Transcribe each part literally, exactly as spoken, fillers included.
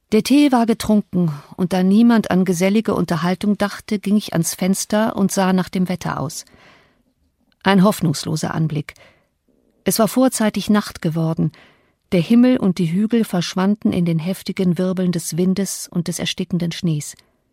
Der Tee war getrunken, und da niemand an gesellige Unterhaltung dachte, ging ich ans Fenster und sah nach dem Wetter aus. Ein hoffnungsloser Anblick. Es war vorzeitig Nacht geworden. Der Himmel und die Hügel verschwanden in den heftigen Wirbeln des Windes und des erstickenden Schnees.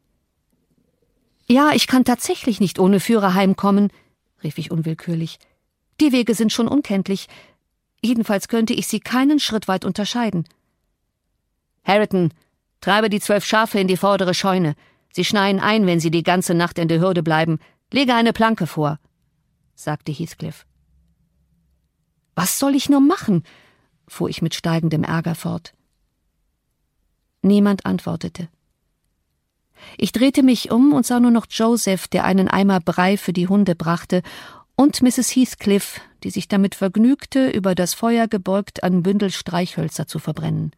»Ja, ich kann tatsächlich nicht ohne Führer heimkommen«, rief ich unwillkürlich. »Die Wege sind schon unkenntlich. Jedenfalls könnte ich sie keinen Schritt weit unterscheiden.« »Harriton, treibe die zwölf Schafe in die vordere Scheune. Sie schneien ein, wenn sie die ganze Nacht in der Hürde bleiben. Lege eine Planke vor«, sagte Heathcliff. »Was soll ich nur machen?«, fuhr ich mit steigendem Ärger fort. Niemand antwortete. Ich drehte mich um und sah nur noch Joseph, der einen Eimer Brei für die Hunde brachte, und Misses Heathcliff, die sich damit vergnügte, über das Feuer gebeugt ein Bündel Streichhölzer zu verbrennen.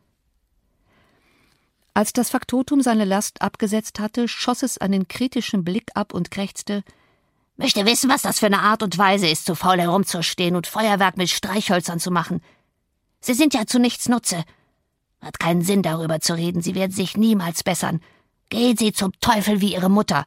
Als das Faktotum seine Last abgesetzt hatte, schoss es einen kritischen Blick ab und krächzte: »Möchte wissen, was das für eine Art und Weise ist, so faul herumzustehen und Feuerwerk mit Streichhölzern zu machen. Sie sind ja zu nichts Nutze. Hat keinen Sinn, darüber zu reden, sie werden sich niemals bessern. Gehen Sie zum Teufel wie Ihre Mutter.«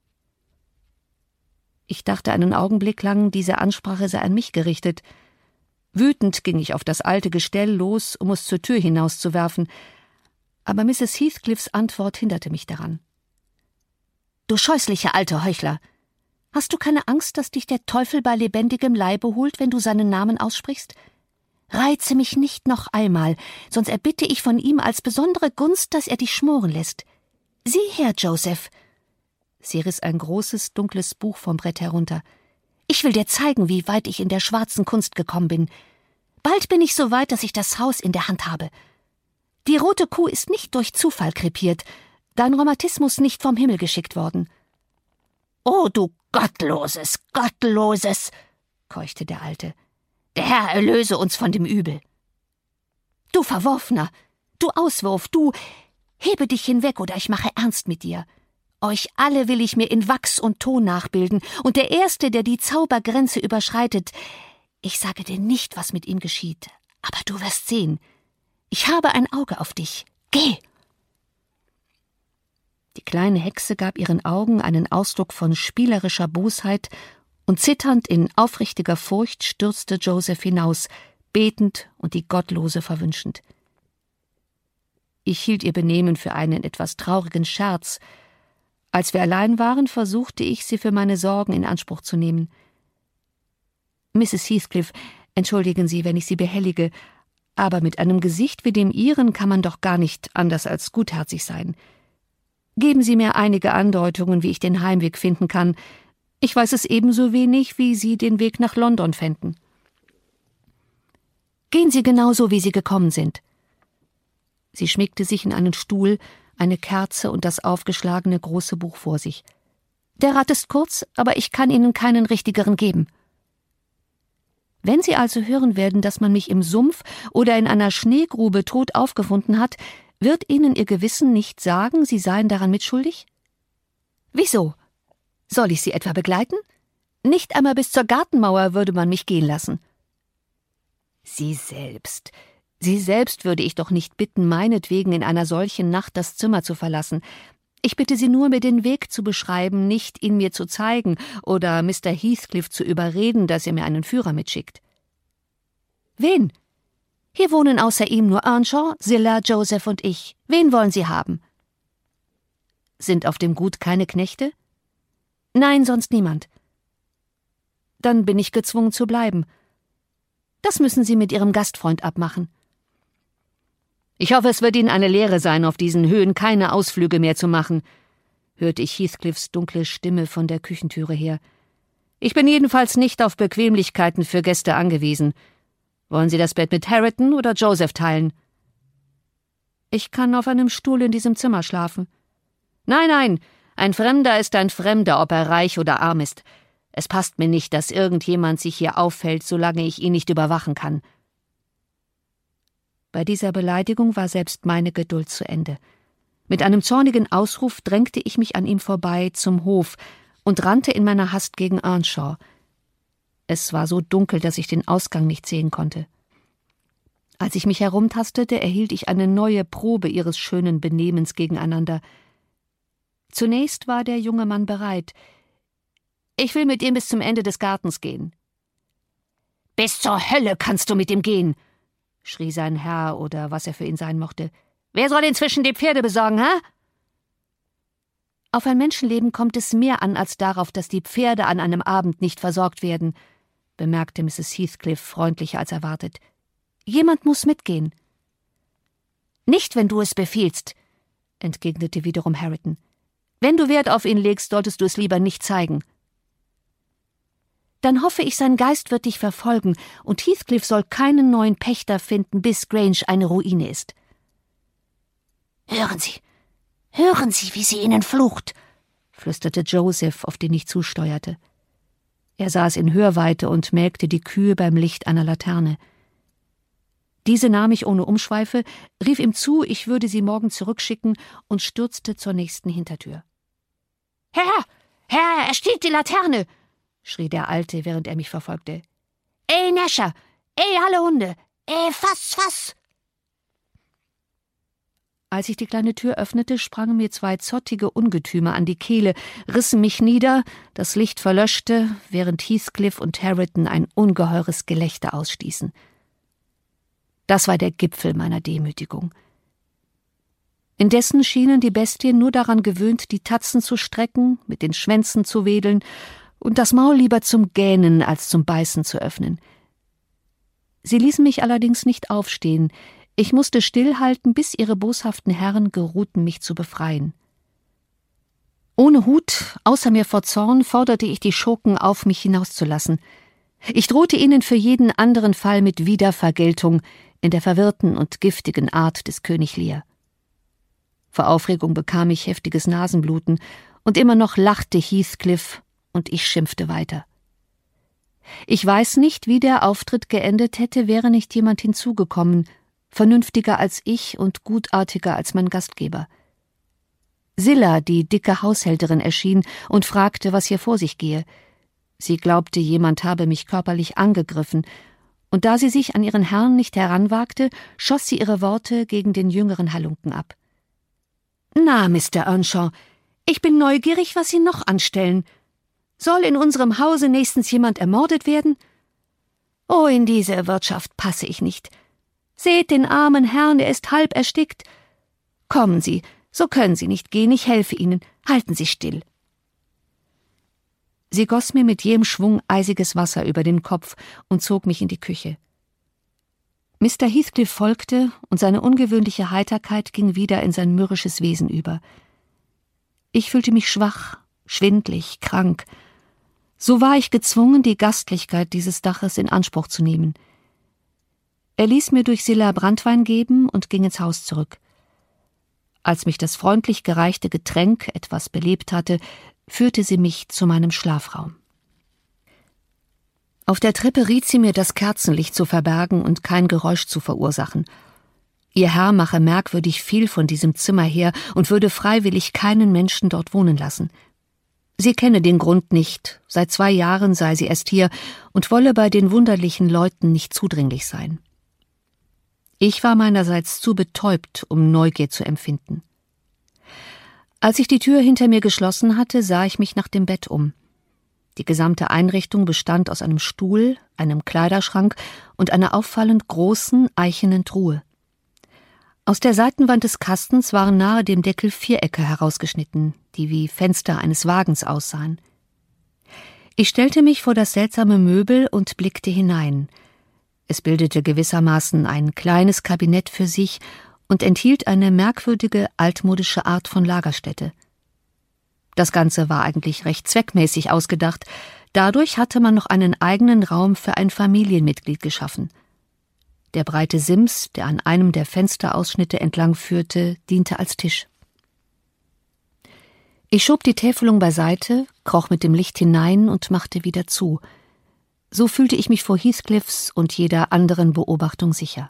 Ich dachte einen Augenblick lang, diese Ansprache sei an mich gerichtet. Wütend ging ich auf das alte Gestell los, um es zur Tür hinauszuwerfen, aber Misses Heathcliffs Antwort hinderte mich daran. »Du scheußliche alte Heuchler! Hast du keine Angst, dass dich der Teufel bei lebendigem Leibe holt, wenn du seinen Namen aussprichst? Reize mich nicht noch einmal, sonst erbitte ich von ihm als besondere Gunst, dass er dich schmoren lässt. Sieh her, Joseph!« Sie riss ein großes, dunkles Buch vom Brett herunter. »Ich will dir zeigen, wie weit ich in der schwarzen Kunst gekommen bin. Bald bin ich so weit, dass ich das Haus in der Hand habe. Die rote Kuh ist nicht durch Zufall krepiert, dein Rheumatismus nicht vom Himmel geschickt worden.« »Oh, du Gottloses, Gottloses«, keuchte der Alte. »Der Herr erlöse uns von dem Übel.« »Du Verworfener, du Auswurf, du, hebe dich hinweg, oder ich mache ernst mit dir. Euch alle will ich mir in Wachs und Ton nachbilden, und der Erste, der die Zaubergrenze überschreitet, ich sage dir nicht, was mit ihm geschieht, aber du wirst sehen. Ich habe ein Auge auf dich. Geh!« Die kleine Hexe gab ihren Augen einen Ausdruck von spielerischer Bosheit, und zitternd in aufrichtiger Furcht stürzte Joseph hinaus, betend und die Gottlose verwünschend. Ich hielt ihr Benehmen für einen etwas traurigen Scherz. Als wir allein waren, versuchte ich, sie für meine Sorgen in Anspruch zu nehmen. »Misses Heathcliff, entschuldigen Sie, wenn ich Sie behellige, aber mit einem Gesicht wie dem Ihren kann man doch gar nicht anders als gutherzig sein. Geben Sie mir einige Andeutungen, wie ich den Heimweg finden kann. Ich weiß es ebenso wenig, wie Sie den Weg nach London fänden.« »Gehen Sie genauso, wie Sie gekommen sind.« Sie schmiegte sich in einen Stuhl, eine Kerze und das aufgeschlagene große Buch vor sich. »Der Rat ist kurz, aber ich kann Ihnen keinen richtigeren geben. Wenn Sie also hören werden, dass man mich im Sumpf oder in einer Schneegrube tot aufgefunden hat, wird Ihnen Ihr Gewissen nicht sagen, Sie seien daran mitschuldig? Wieso? Soll ich Sie etwa begleiten? Nicht einmal bis zur Gartenmauer würde man mich gehen lassen.« »Sie selbst, Sie selbst würde ich doch nicht bitten, meinetwegen in einer solchen Nacht das Zimmer zu verlassen. Ich bitte Sie nur, mir den Weg zu beschreiben, nicht ihn mir zu zeigen oder Mister Heathcliff zu überreden, dass er mir einen Führer mitschickt.« »Wen? Hier wohnen außer ihm nur Earnshaw, Zillah, Joseph und ich. Wen wollen Sie haben?« »Sind auf dem Gut keine Knechte?« »Nein, sonst niemand.« »Dann bin ich gezwungen zu bleiben. Das müssen Sie mit Ihrem Gastfreund abmachen.« »Ich hoffe, es wird Ihnen eine Lehre sein, auf diesen Höhen keine Ausflüge mehr zu machen«, hörte ich Heathcliffs dunkle Stimme von der Küchentüre her. »Ich bin jedenfalls nicht auf Bequemlichkeiten für Gäste angewiesen. Wollen Sie das Bett mit Harriton oder Joseph teilen?« »Ich kann auf einem Stuhl in diesem Zimmer schlafen.« »Nein, nein, ein Fremder ist ein Fremder, ob er reich oder arm ist. Es passt mir nicht, dass irgendjemand sich hier auffällt, solange ich ihn nicht überwachen kann.« Bei dieser Beleidigung war selbst meine Geduld zu Ende. Mit einem zornigen Ausruf drängte ich mich an ihm vorbei zum Hof und rannte in meiner Hast gegen Earnshaw. Es war so dunkel, dass ich den Ausgang nicht sehen konnte. Als ich mich herumtastete, erhielt ich eine neue Probe ihres schönen Benehmens gegeneinander. Zunächst war der junge Mann bereit. »Ich will mit ihm bis zum Ende des Gartens gehen.« »Bis zur Hölle kannst du mit ihm gehen«, schrie sein Herr oder was er für ihn sein mochte. »Wer soll inzwischen die Pferde besorgen, hä?« »Auf ein Menschenleben kommt es mehr an als darauf, dass die Pferde an einem Abend nicht versorgt werden«, bemerkte Misses Heathcliff freundlicher als erwartet. »Jemand muss mitgehen.« »Nicht, wenn du es befiehlst«, entgegnete wiederum Hareton. »Wenn du Wert auf ihn legst, solltest du es lieber nicht zeigen.« »Dann hoffe ich, sein Geist wird dich verfolgen, und Heathcliff soll keinen neuen Pächter finden, bis Grange eine Ruine ist.« »Hören Sie, hören Sie, wie sie ihnen flucht«, flüsterte Joseph, auf den ich zusteuerte. Er saß in Hörweite und melkte die Kühe beim Licht einer Laterne. Diese nahm ich ohne Umschweife, rief ihm zu, ich würde sie morgen zurückschicken und stürzte zur nächsten Hintertür. »Herr, Herr, er stiehlt die Laterne«, schrie der Alte, während er mich verfolgte. »Ey, Näscher! Ey, alle Hunde! Ey, fass, fass!« Als ich die kleine Tür öffnete, sprangen mir zwei zottige Ungetüme an die Kehle, rissen mich nieder, das Licht verlöschte, während Heathcliff und Hareton ein ungeheures Gelächter ausstießen. Das war der Gipfel meiner Demütigung. Indessen schienen die Bestien nur daran gewöhnt, die Tatzen zu strecken, mit den Schwänzen zu wedeln und das Maul lieber zum Gähnen als zum Beißen zu öffnen. Sie ließen mich allerdings nicht aufstehen. Ich musste stillhalten, bis ihre boshaften Herren geruhten, mich zu befreien. Ohne Hut, außer mir vor Zorn, forderte ich die Schurken auf, mich hinauszulassen. Ich drohte ihnen für jeden anderen Fall mit Wiedervergeltung in der verwirrten und giftigen Art des König Lear. Vor Aufregung bekam ich heftiges Nasenbluten, und immer noch lachte Heathcliff, und ich schimpfte weiter. Ich weiß nicht, wie der Auftritt geendet hätte, wäre nicht jemand hinzugekommen, vernünftiger als ich und gutartiger als mein Gastgeber. Zilla, die dicke Haushälterin, erschien und fragte, was hier vor sich gehe. Sie glaubte, jemand habe mich körperlich angegriffen, und da sie sich an ihren Herrn nicht heranwagte, schoss sie ihre Worte gegen den jüngeren Halunken ab. »Na, Mister Earnshaw, ich bin neugierig, was Sie noch anstellen. Soll in unserem Hause nächstens jemand ermordet werden? Oh, in diese Wirtschaft passe ich nicht. Seht den armen Herrn, er ist halb erstickt. Kommen Sie, so können Sie nicht gehen, ich helfe Ihnen. Halten Sie still.« Sie goss mir mit jedem Schwung eisiges Wasser über den Kopf und zog mich in die Küche. Mister Heathcliff folgte, und seine ungewöhnliche Heiterkeit ging wieder in sein mürrisches Wesen über. Ich fühlte mich schwach, schwindlig, krank. So war ich gezwungen, die Gastlichkeit dieses Daches in Anspruch zu nehmen. Er ließ mir durch Zilla Branntwein geben und ging ins Haus zurück. Als mich das freundlich gereichte Getränk etwas belebt hatte, führte sie mich zu meinem Schlafraum. Auf der Treppe riet sie mir, das Kerzenlicht zu verbergen und kein Geräusch zu verursachen. Ihr Herr mache merkwürdig viel von diesem Zimmer her und würde freiwillig keinen Menschen dort wohnen lassen. Sie kenne den Grund nicht, seit zwei Jahren sei sie erst hier und wolle bei den wunderlichen Leuten nicht zudringlich sein. Ich war meinerseits zu betäubt, um Neugier zu empfinden. Als ich die Tür hinter mir geschlossen hatte, sah ich mich nach dem Bett um. Die gesamte Einrichtung bestand aus einem Stuhl, einem Kleiderschrank und einer auffallend großen, eichenen Truhe. Aus der Seitenwand des Kastens waren nahe dem Deckel Vierecke herausgeschnitten, die wie Fenster eines Wagens aussahen. Ich stellte mich vor das seltsame Möbel und blickte hinein. Es bildete gewissermaßen ein kleines Kabinett für sich und enthielt eine merkwürdige, altmodische Art von Lagerstätte. Das Ganze war eigentlich recht zweckmäßig ausgedacht. Dadurch hatte man noch einen eigenen Raum für ein Familienmitglied geschaffen. Der breite Sims, der an einem der Fensterausschnitte entlang führte, diente als Tisch. Ich schob die Täfelung beiseite, kroch mit dem Licht hinein und machte wieder zu. So fühlte ich mich vor Heathcliffs und jeder anderen Beobachtung sicher.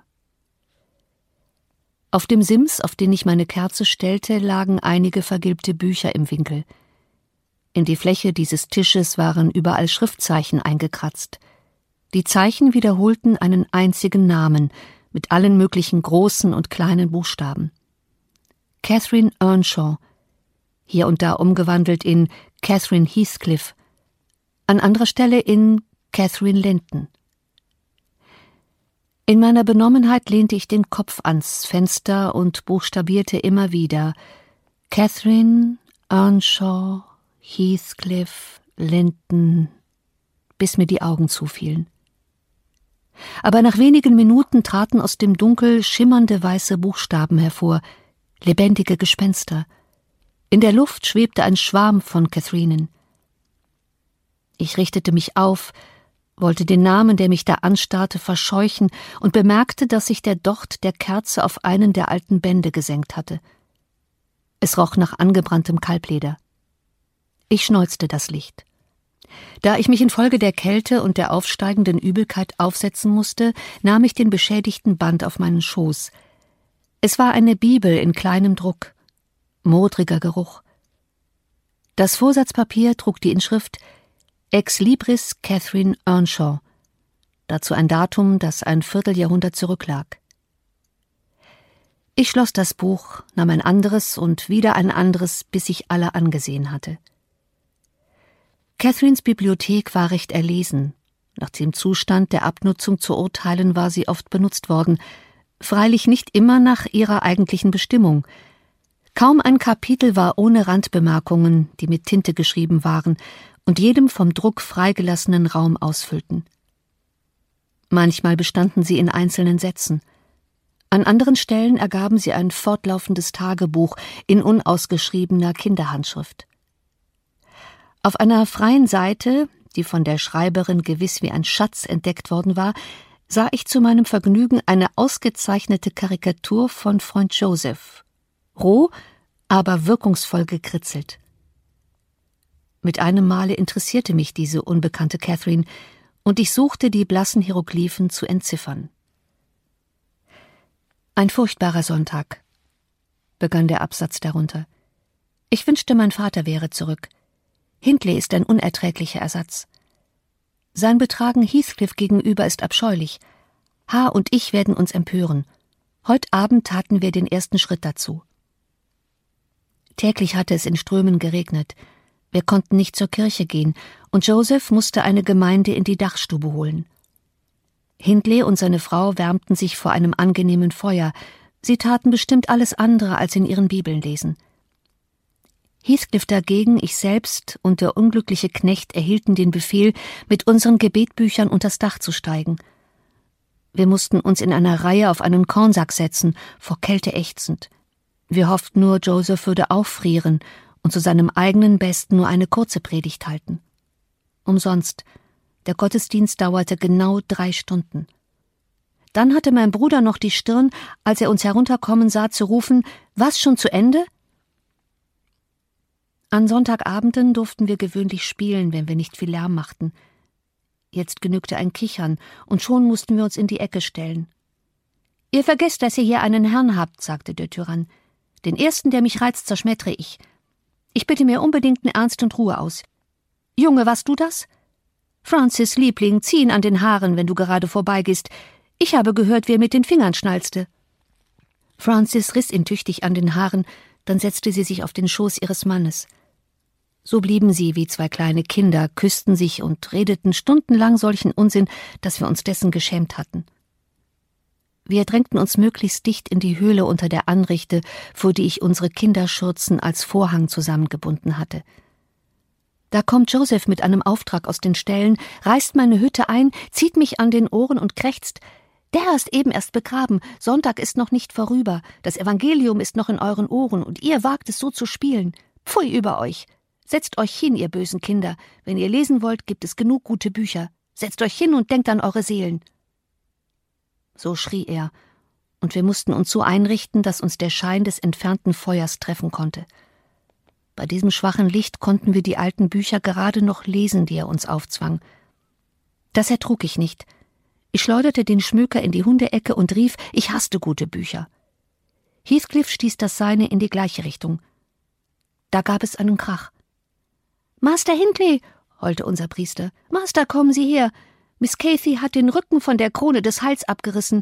Auf dem Sims, auf den ich meine Kerze stellte, lagen einige vergilbte Bücher im Winkel. In die Fläche dieses Tisches waren überall Schriftzeichen eingekratzt. Die Zeichen wiederholten einen einzigen Namen, mit allen möglichen großen und kleinen Buchstaben. Catherine Earnshaw, hier und da umgewandelt in Catherine Heathcliff, an anderer Stelle in Catherine Linton. In meiner Benommenheit lehnte ich den Kopf ans Fenster und buchstabierte immer wieder Catherine Earnshaw, Heathcliff, Linton, bis mir die Augen zufielen. Aber nach wenigen Minuten traten aus dem Dunkel schimmernde weiße Buchstaben hervor, lebendige Gespenster. In der Luft schwebte ein Schwarm von Catherinen. Ich richtete mich auf, wollte den Namen, der mich da anstarrte, verscheuchen und bemerkte, dass sich der Docht der Kerze auf einen der alten Bände gesenkt hatte. Es roch nach angebranntem Kalbleder. Ich schneuzte das Licht. Da ich mich infolge der Kälte und der aufsteigenden Übelkeit aufsetzen musste, nahm ich den beschädigten Band auf meinen Schoß. Es war eine Bibel in kleinem Druck. Modriger Geruch. Das Vorsatzpapier trug die Inschrift Ex Libris Catherine Earnshaw, dazu ein Datum, das ein Vierteljahrhundert zurücklag. Ich schloss das Buch, nahm ein anderes und wieder ein anderes, bis ich alle angesehen hatte. Catherines Bibliothek war recht erlesen. Nach dem Zustand der Abnutzung zu urteilen, war sie oft benutzt worden, freilich nicht immer nach ihrer eigentlichen Bestimmung. Kaum ein Kapitel war ohne Randbemerkungen, die mit Tinte geschrieben waren und jedem vom Druck freigelassenen Raum ausfüllten. Manchmal bestanden sie in einzelnen Sätzen. An anderen Stellen ergaben sie ein fortlaufendes Tagebuch in unausgeschriebener Kinderhandschrift. Auf einer freien Seite, die von der Schreiberin gewiss wie ein Schatz entdeckt worden war, sah ich zu meinem Vergnügen eine ausgezeichnete Karikatur von Freund Joseph, roh, aber wirkungsvoll gekritzelt. Mit einem Male interessierte mich diese unbekannte Catherine, und ich suchte, die blassen Hieroglyphen zu entziffern. Ein furchtbarer Sonntag, begann der Absatz darunter. Ich wünschte, mein Vater wäre zurück. Hindley ist ein unerträglicher Ersatz. Sein Betragen Heathcliff gegenüber ist abscheulich. H. und ich werden uns empören. Heut Abend taten wir den ersten Schritt dazu. Täglich hatte es in Strömen geregnet. Wir konnten nicht zur Kirche gehen, und Joseph musste eine Gemeinde in die Dachstube holen. Hindley und seine Frau wärmten sich vor einem angenehmen Feuer. Sie taten bestimmt alles andere als in ihren Bibeln lesen. Heathcliff dagegen, ich selbst und der unglückliche Knecht erhielten den Befehl, mit unseren Gebetbüchern unters Dach zu steigen. Wir mussten uns in einer Reihe auf einen Kornsack setzen, vor Kälte ächzend. Wir hofften nur, Joseph würde auffrieren und zu seinem eigenen Besten nur eine kurze Predigt halten. Umsonst. Der Gottesdienst dauerte genau drei Stunden. Dann hatte mein Bruder noch die Stirn, als er uns herunterkommen sah, zu rufen, »Was, schon zu Ende?« An Sonntagabenden durften wir gewöhnlich spielen, wenn wir nicht viel Lärm machten. Jetzt genügte ein Kichern, und schon mussten wir uns in die Ecke stellen. »Ihr vergesst, dass ihr hier einen Herrn habt«, sagte der Tyrann. »Den ersten, der mich reizt, zerschmettere ich. Ich bitte mir unbedingten Ernst und Ruhe aus. Junge, warst du das? Francis, Liebling, zieh ihn an den Haaren, wenn du gerade vorbeigehst. Ich habe gehört, wer mit den Fingern schnalzte.« Francis riss ihn tüchtig an den Haaren, dann setzte sie sich auf den Schoß ihres Mannes. So blieben sie wie zwei kleine Kinder, küssten sich und redeten stundenlang solchen Unsinn, dass wir uns dessen geschämt hatten. Wir drängten uns möglichst dicht in die Höhle unter der Anrichte, vor die ich unsere Kinderschürzen als Vorhang zusammengebunden hatte. Da kommt Joseph mit einem Auftrag aus den Ställen, reißt meine Hütte ein, zieht mich an den Ohren und krächzt: »Der Herr ist eben erst begraben, Sonntag ist noch nicht vorüber, das Evangelium ist noch in euren Ohren, und ihr wagt es so zu spielen. Pfui über euch! Setzt euch hin, ihr bösen Kinder, wenn ihr lesen wollt, gibt es genug gute Bücher. Setzt euch hin und denkt an eure Seelen.« So schrie er, und wir mussten uns so einrichten, dass uns der Schein des entfernten Feuers treffen konnte. Bei diesem schwachen Licht konnten wir die alten Bücher gerade noch lesen, die er uns aufzwang. Das ertrug ich nicht. Ich schleuderte den Schmöker in die Hundeecke und rief, ich hasste gute Bücher. Heathcliff stieß das seine in die gleiche Richtung. Da gab es einen Krach. »Master Hindley«, heulte unser Priester, »Master, kommen Sie her. Miss Cathy hat den Rücken von der Krone des Heils abgerissen,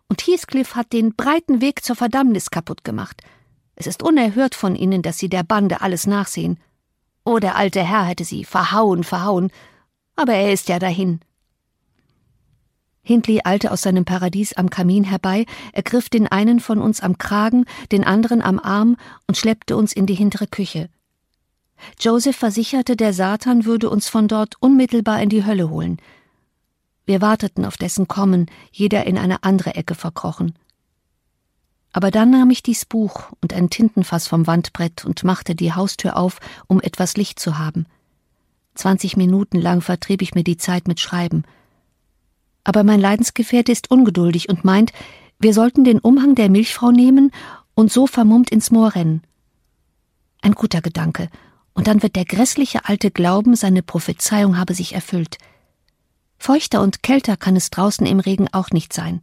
Und Heathcliff hat den breiten Weg zur Verdammnis kaputt gemacht. Es ist unerhört von Ihnen, dass Sie der Bande alles nachsehen. Oh, der alte Herr hätte Sie verhauen, verhauen, aber er ist ja dahin.« Hindley eilte aus seinem Paradies am Kamin herbei, ergriff den einen von uns am Kragen, den anderen am Arm und schleppte uns in die hintere Küche. Joseph versicherte, der Satan würde uns von dort unmittelbar in die Hölle holen. Wir warteten auf dessen Kommen, jeder in eine andere Ecke verkrochen. Aber dann nahm ich dies Buch und ein Tintenfass vom Wandbrett und machte die Haustür auf, um etwas Licht zu haben. Zwanzig Minuten lang vertrieb ich mir die Zeit mit Schreiben. Aber mein Leidensgefährte ist ungeduldig und meint, wir sollten den Umhang der Milchfrau nehmen und so vermummt ins Moor rennen. Ein guter Gedanke, und dann wird der grässliche Alte glauben, seine Prophezeiung habe sich erfüllt. Feuchter und kälter kann es draußen im Regen auch nicht sein.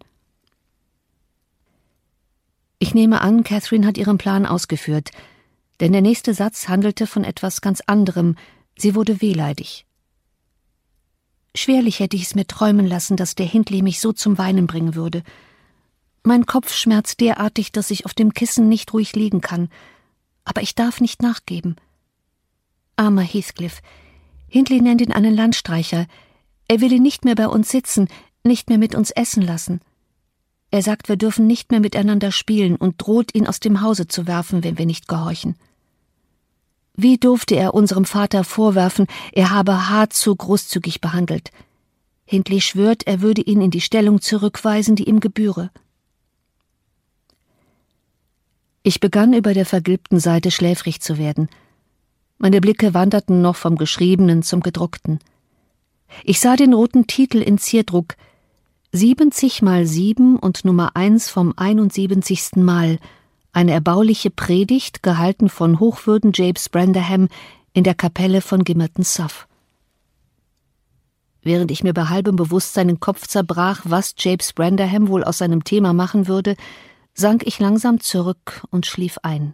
Ich nehme an, Catherine hat ihren Plan ausgeführt, denn der nächste Satz handelte von etwas ganz anderem. Sie wurde wehleidig. Schwerlich hätte ich es mir träumen lassen, dass der Hindley mich so zum Weinen bringen würde. Mein Kopf schmerzt derartig, dass ich auf dem Kissen nicht ruhig liegen kann. Aber ich darf nicht nachgeben. Armer Heathcliff. Hindley nennt ihn einen Landstreicher. Er will ihn nicht mehr bei uns sitzen, nicht mehr mit uns essen lassen. Er sagt, wir dürfen nicht mehr miteinander spielen und droht, ihn aus dem Hause zu werfen, wenn wir nicht gehorchen. Wie durfte er unserem Vater vorwerfen, er habe Hart zu großzügig behandelt? Hindley schwört, er würde ihn in die Stellung zurückweisen, die ihm gebühre. Ich begann über der vergilbten Seite schläfrig zu werden. Meine Blicke wanderten noch vom Geschriebenen zum Gedruckten. Ich sah den roten Titel in Zierdruck, siebzig mal sieben und Nummer eins vom einundsiebzigsten Mal, eine erbauliche Predigt, gehalten von Hochwürden James Branderham in der Kapelle von Gimmerton South. Während ich mir bei halbem Bewusstsein den Kopf zerbrach, was James Branderham wohl aus seinem Thema machen würde, sank ich langsam zurück und schlief ein.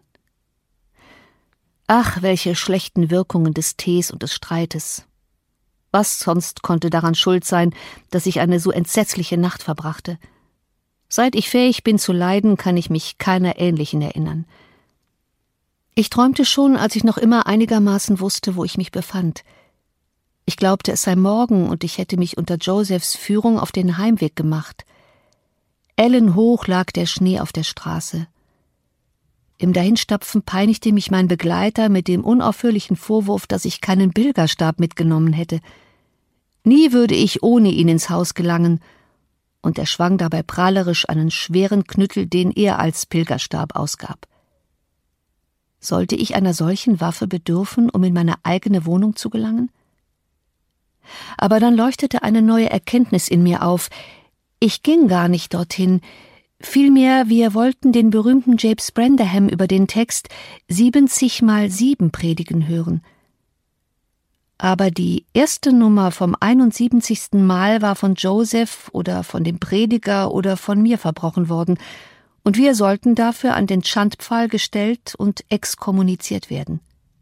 Ach, welche schlechten Wirkungen des Tees und des Streites! Was sonst konnte daran schuld sein, dass ich eine so entsetzliche Nacht verbrachte? Seit ich fähig bin zu leiden, kann ich mich keiner ähnlichen erinnern. Ich träumte schon, als ich noch immer einigermaßen wusste, wo ich mich befand. Ich glaubte, es sei Morgen und ich hätte mich unter Josephs Führung auf den Heimweg gemacht. Ellenhoch lag der Schnee auf der Straße. Im Dahinstapfen peinigte mich mein Begleiter mit dem unaufhörlichen Vorwurf, dass ich keinen Pilgerstab mitgenommen hätte. Nie würde ich ohne ihn ins Haus gelangen, und er schwang dabei prahlerisch einen schweren Knüttel, den er als Pilgerstab ausgab. Sollte ich einer solchen Waffe bedürfen, um in meine eigene Wohnung zu gelangen? Aber dann leuchtete eine neue Erkenntnis in mir auf. Ich ging gar nicht dorthin. Vielmehr, wir wollten den berühmten James Branderham über den Text siebzig mal sieben predigen hören. Aber die erste Nummer vom einundsiebzigsten Mal war von Joseph oder von dem Prediger oder von mir verbrochen worden, und wir sollten dafür an den Schandpfahl gestellt und exkommuniziert werden.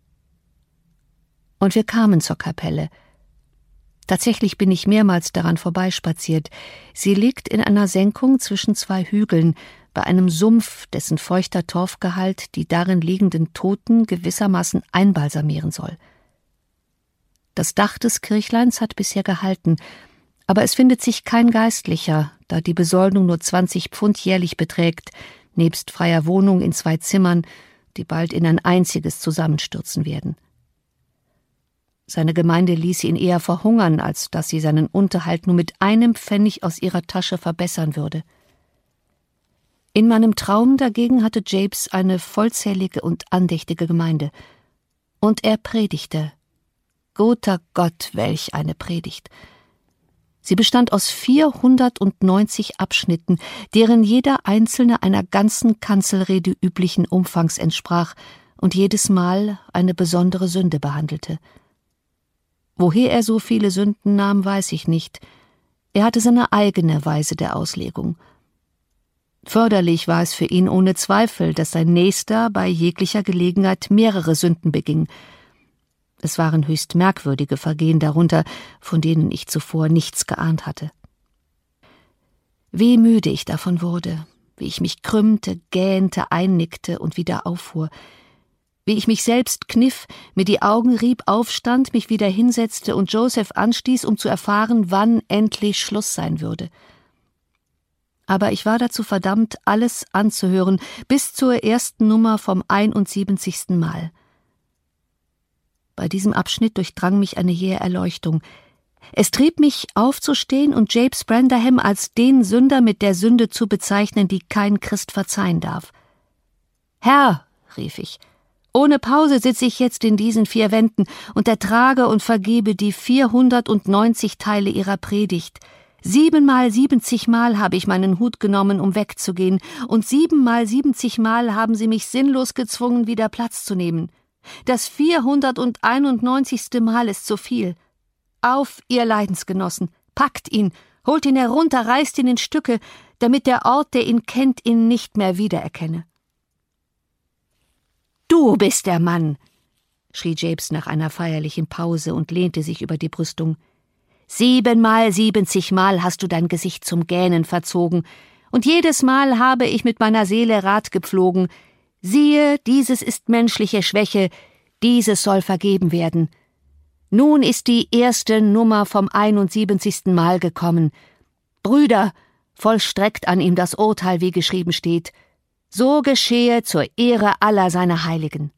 Und wir kamen zur Kapelle. Tatsächlich bin ich mehrmals daran vorbeispaziert. Sie liegt in einer Senkung zwischen zwei Hügeln, bei einem Sumpf, dessen feuchter Torfgehalt die darin liegenden Toten gewissermaßen einbalsamieren soll. Das Dach des Kirchleins hat bisher gehalten, aber es findet sich kein Geistlicher, da die Besoldung nur zwanzig Pfund jährlich beträgt, nebst freier Wohnung in zwei Zimmern, die bald in ein einziges zusammenstürzen werden. Seine Gemeinde ließ ihn eher verhungern, als dass sie seinen Unterhalt nur mit einem Pfennig aus ihrer Tasche verbessern würde. In meinem Traum dagegen hatte James eine vollzählige und andächtige Gemeinde. Und er predigte. Guter Gott, welch eine Predigt! Sie bestand aus vierhundertneunzig Abschnitten, deren jeder einzelne einer ganzen Kanzelrede üblichen Umfangs entsprach und jedes Mal eine besondere Sünde behandelte. Woher er so viele Sünden nahm, weiß ich nicht. Er hatte seine eigene Weise der Auslegung. Förderlich war es für ihn ohne Zweifel, dass sein Nächster bei jeglicher Gelegenheit mehrere Sünden beging. Es waren höchst merkwürdige Vergehen darunter, von denen ich zuvor nichts geahnt hatte. Wie müde ich davon wurde, wie ich mich krümmte, gähnte, einnickte und wieder auffuhr, wie ich mich selbst kniff, mir die Augen rieb, aufstand, mich wieder hinsetzte und Joseph anstieß, um zu erfahren, wann endlich Schluss sein würde. Aber ich war dazu verdammt, alles anzuhören, bis zur ersten Nummer vom einundsiebzigsten Mal. Bei diesem Abschnitt durchdrang mich eine jähe Erleuchtung. Es trieb mich, aufzustehen und James Branderham als den Sünder mit der Sünde zu bezeichnen, die kein Christ verzeihen darf. »Herr«, rief ich, »ohne Pause sitze ich jetzt in diesen vier Wänden und ertrage und vergebe die vierhundertneunzig Teile Ihrer Predigt. Siebenmal siebzigmal habe ich meinen Hut genommen, um wegzugehen, und siebenmal siebzigmal haben Sie mich sinnlos gezwungen, wieder Platz zu nehmen. Das vierhunderteinundneunzigste Mal ist zu viel. Auf, ihr Leidensgenossen, packt ihn, holt ihn herunter, reißt ihn in Stücke, damit der Ort, der ihn kennt, ihn nicht mehr wiedererkenne.« »Du bist der Mann«, schrie James nach einer feierlichen Pause und lehnte sich über die Brüstung. »Siebenmal siebzigmal hast du dein Gesicht zum Gähnen verzogen, und jedes Mal habe ich mit meiner Seele Rat gepflogen. Siehe, dieses ist menschliche Schwäche, dieses soll vergeben werden. Nun ist die erste Nummer vom einundsiebzigsten Mal gekommen. Brüder, vollstreckt an ihm das Urteil, wie geschrieben steht. So geschehe zur Ehre aller seiner Heiligen.«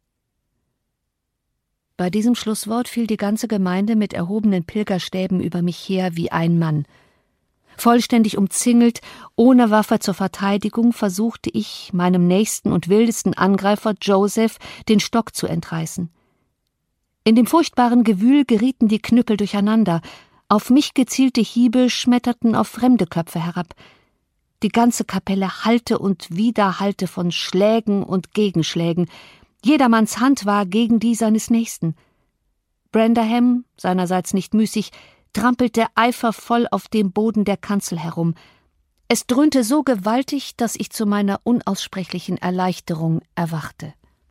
Bei diesem Schlusswort fiel die ganze Gemeinde mit erhobenen Pilgerstäben über mich her wie ein Mann. Vollständig umzingelt, ohne Waffe zur Verteidigung, versuchte ich, meinem nächsten und wildesten Angreifer Joseph den Stock zu entreißen. In dem furchtbaren Gewühl gerieten die Knüppel durcheinander, auf mich gezielte Hiebe schmetterten auf fremde Köpfe herab. Die ganze Kapelle hallte und widerhallte von Schlägen und Gegenschlägen. Jedermanns Hand war gegen die seines Nächsten. Branderham, seinerseits nicht müßig, trampelte eifervoll auf dem Boden der Kanzel herum. Es dröhnte so gewaltig, dass ich zu meiner unaussprechlichen Erleichterung erwachte.